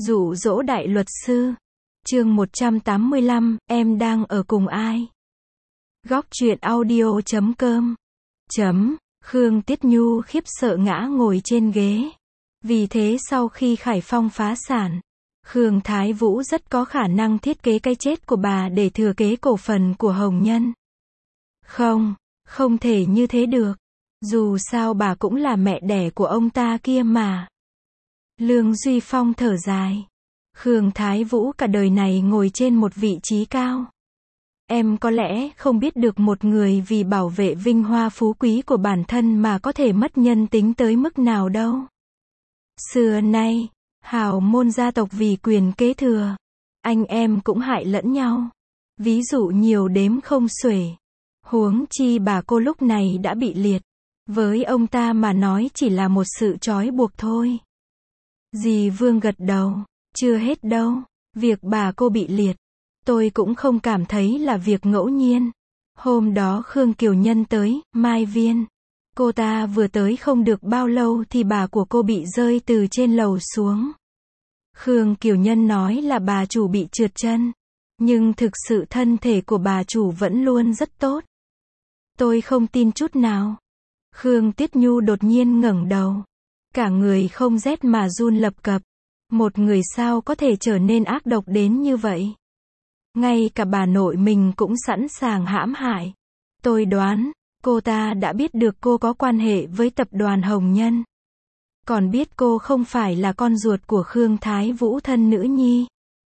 Dụ dỗ đại luật sư. Chương 185, em đang ở cùng ai? Góc truyện audio.com. Khương Tiết Nhu khiếp sợ ngã ngồi trên ghế. Vì thế sau khi Khải Phong phá sản, Khương Thái Vũ rất có khả năng thiết kế cái chết của bà để thừa kế cổ phần của Hồng Nhân. Không thể như thế được. Dù sao bà cũng là mẹ đẻ của ông ta kia mà. Lương Duy Phong thở dài. Khương Thái Vũ cả đời này ngồi trên một vị trí cao. Em có lẽ không biết được một người vì bảo vệ vinh hoa phú quý của bản thân mà có thể mất nhân tính tới mức nào đâu. Xưa nay, hào môn gia tộc vì quyền kế thừa, anh em cũng hại lẫn nhau. Ví dụ nhiều đếm không xuể. Huống chi bà cô lúc này đã bị liệt. Với ông ta mà nói chỉ là một sự trói buộc thôi. Dì Vương gật đầu. Chưa hết đâu. Việc bà cô bị liệt, tôi cũng không cảm thấy là việc ngẫu nhiên. Hôm đó Khương Kiều Nhân tới Mai Viên. Cô ta vừa tới không được bao lâu thì bà của cô bị rơi từ trên lầu xuống. Khương Kiều Nhân nói là bà chủ bị trượt chân. Nhưng thực sự thân thể của bà chủ vẫn luôn rất tốt. Tôi không tin chút nào. Khương Tiết Nhu đột nhiên ngẩng đầu. Cả người không rét mà run lập cập. Một người sao có thể trở nên ác độc đến như vậy? Ngay cả bà nội mình cũng sẵn sàng hãm hại. Tôi đoán, cô ta đã biết được cô có quan hệ với tập đoàn Hồng Nhân. Còn biết cô không phải là con ruột của Khương Thái Vũ thân nữ nhi.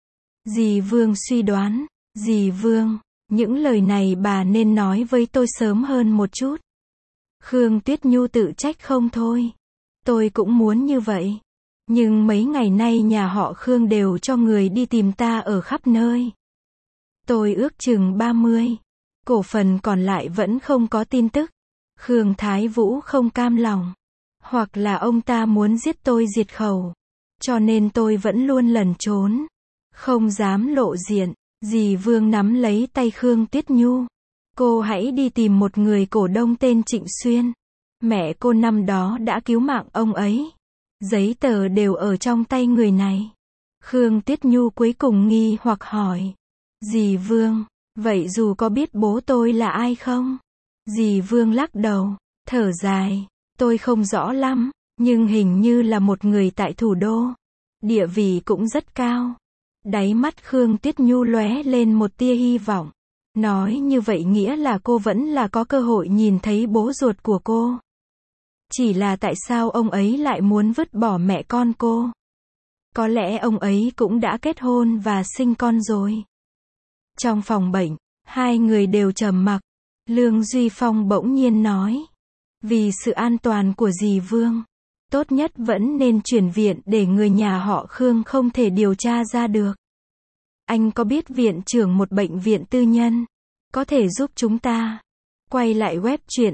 Dì Vương suy đoán. Dì Vương, những lời này bà nên nói với tôi sớm hơn một chút. Khương Tuyết Nhu tự trách không thôi. Tôi cũng muốn như vậy. Nhưng mấy ngày nay nhà họ Khương đều cho người đi tìm ta ở khắp nơi. Tôi ước chừng 30. Cổ phần còn lại vẫn không có tin tức. Khương Thái Vũ không cam lòng. Hoặc là ông ta muốn giết tôi diệt khẩu. Cho nên tôi vẫn luôn lẩn trốn. Không dám lộ diện. Dì Vương nắm lấy tay Khương Tuyết Nhu. Cô hãy đi tìm một người cổ đông tên Trịnh Xuyên. Mẹ cô năm đó đã cứu mạng ông ấy. Giấy tờ đều ở trong tay người này. Khương Tuyết Nhu cuối cùng nghi hoặc hỏi. Dì Vương, vậy dù có biết bố tôi là ai không? Dì Vương lắc đầu, thở dài. Tôi không rõ lắm, nhưng hình như là một người tại thủ đô. Địa vị cũng rất cao. Đáy mắt Khương Tuyết Nhu lóe lên một tia hy vọng. Nói như vậy nghĩa là cô vẫn là có cơ hội nhìn thấy bố ruột của cô. Chỉ là tại sao ông ấy lại muốn vứt bỏ mẹ con cô? Có lẽ ông ấy cũng đã kết hôn và sinh con rồi. Trong phòng bệnh, hai người đều trầm mặc. Lương Duy Phong bỗng nhiên nói. Vì sự an toàn của dì Vương, tốt nhất vẫn nên chuyển viện để người nhà họ Khương không thể điều tra ra được. Anh có biết viện trưởng một bệnh viện tư nhân có thể giúp chúng ta? Quay lại web truyện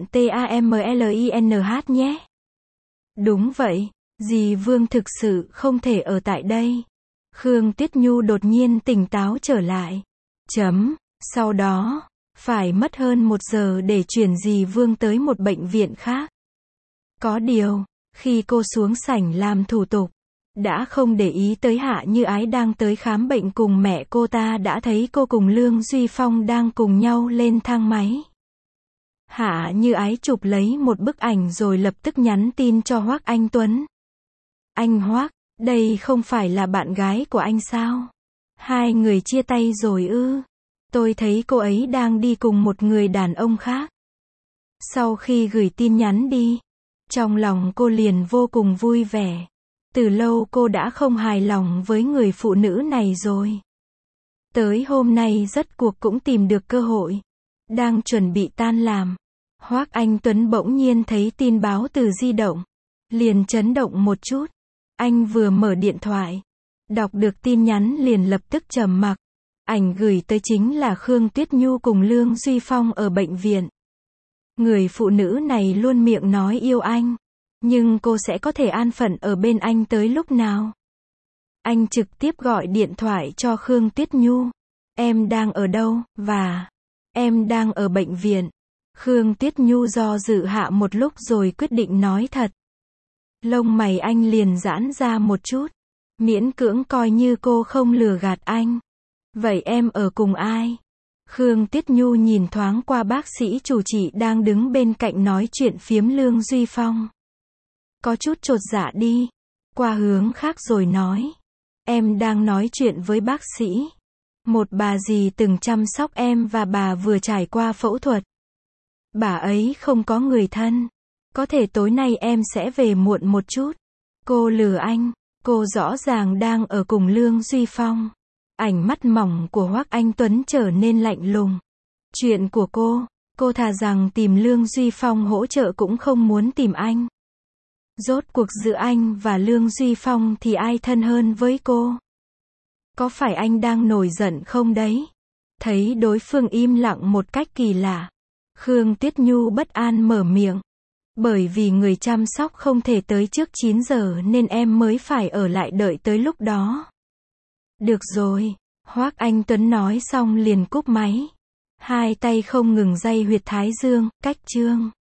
TAMLINH nhé. Đúng vậy, dì Vương thực sự không thể ở tại đây. Khương Tuyết Nhu đột nhiên tỉnh táo trở lại. Sau đó, phải mất hơn 1 giờ để chuyển dì Vương tới một bệnh viện khác. Có điều, khi cô xuống sảnh làm thủ tục, đã không để ý tới Hạ Như Ái đang tới khám bệnh cùng mẹ cô ta đã thấy cô cùng Lương Duy Phong đang cùng nhau lên thang máy. Hạ Như Ái chụp lấy một bức ảnh rồi lập tức nhắn tin cho Hoắc Anh Tuấn. Anh Hoắc, đây không phải là bạn gái của anh sao? Hai người chia tay rồi ư? Tôi thấy cô ấy đang đi cùng một người đàn ông khác. Sau khi gửi tin nhắn đi, trong lòng cô liền vô cùng vui vẻ. Từ lâu cô đã không hài lòng với người phụ nữ này rồi. Tới hôm nay rốt cuộc cũng tìm được cơ hội. Đang chuẩn bị tan làm, Hoắc Anh Tuấn bỗng nhiên thấy tin báo từ di động. Liền chấn động một chút. Anh vừa mở điện thoại, đọc được tin nhắn liền lập tức trầm mặc. Ảnh gửi tới chính là Khương Tuyết Nhu cùng Lương Duy Phong ở bệnh viện. Người phụ nữ này luôn miệng nói yêu anh. Nhưng cô sẽ có thể an phận ở bên anh tới lúc nào? Anh trực tiếp gọi điện thoại cho Khương Tuyết Nhu. Em đang ở đâu? Và em đang ở bệnh viện. Khương Tuyết Nhu do dự hạ một lúc rồi quyết định nói thật. Lông mày anh liền giãn ra một chút. Miễn cưỡng coi như cô không lừa gạt anh. Vậy em ở cùng ai? Khương Tiết Nhu nhìn thoáng qua bác sĩ chủ trị đang đứng bên cạnh nói chuyện phiếm Lương Duy Phong. Có chút chột dạ đi. Qua hướng khác rồi nói. Em đang nói chuyện với bác sĩ. Một bà dì từng chăm sóc em và bà vừa trải qua phẫu thuật. Bà ấy không có người thân. Có thể tối nay em sẽ về muộn một chút. Cô lừa anh. Cô rõ ràng đang ở cùng Lương Duy Phong. Ánh mắt mỏng của Hoắc Anh Tuấn trở nên lạnh lùng. Chuyện của cô thà rằng tìm Lương Duy Phong hỗ trợ cũng không muốn tìm anh. Rốt cuộc giữa anh và Lương Duy Phong thì ai thân hơn với cô? Có phải anh đang nổi giận không đấy? Thấy đối phương im lặng một cách kỳ lạ. Khương Tiết Nhu bất an mở miệng. Bởi vì người chăm sóc không thể tới trước 9 giờ nên em mới phải ở lại đợi tới lúc đó. Được rồi, Hoắc Anh Tuấn nói xong liền cúp máy. Hai tay không ngừng day huyệt thái dương, cách chương.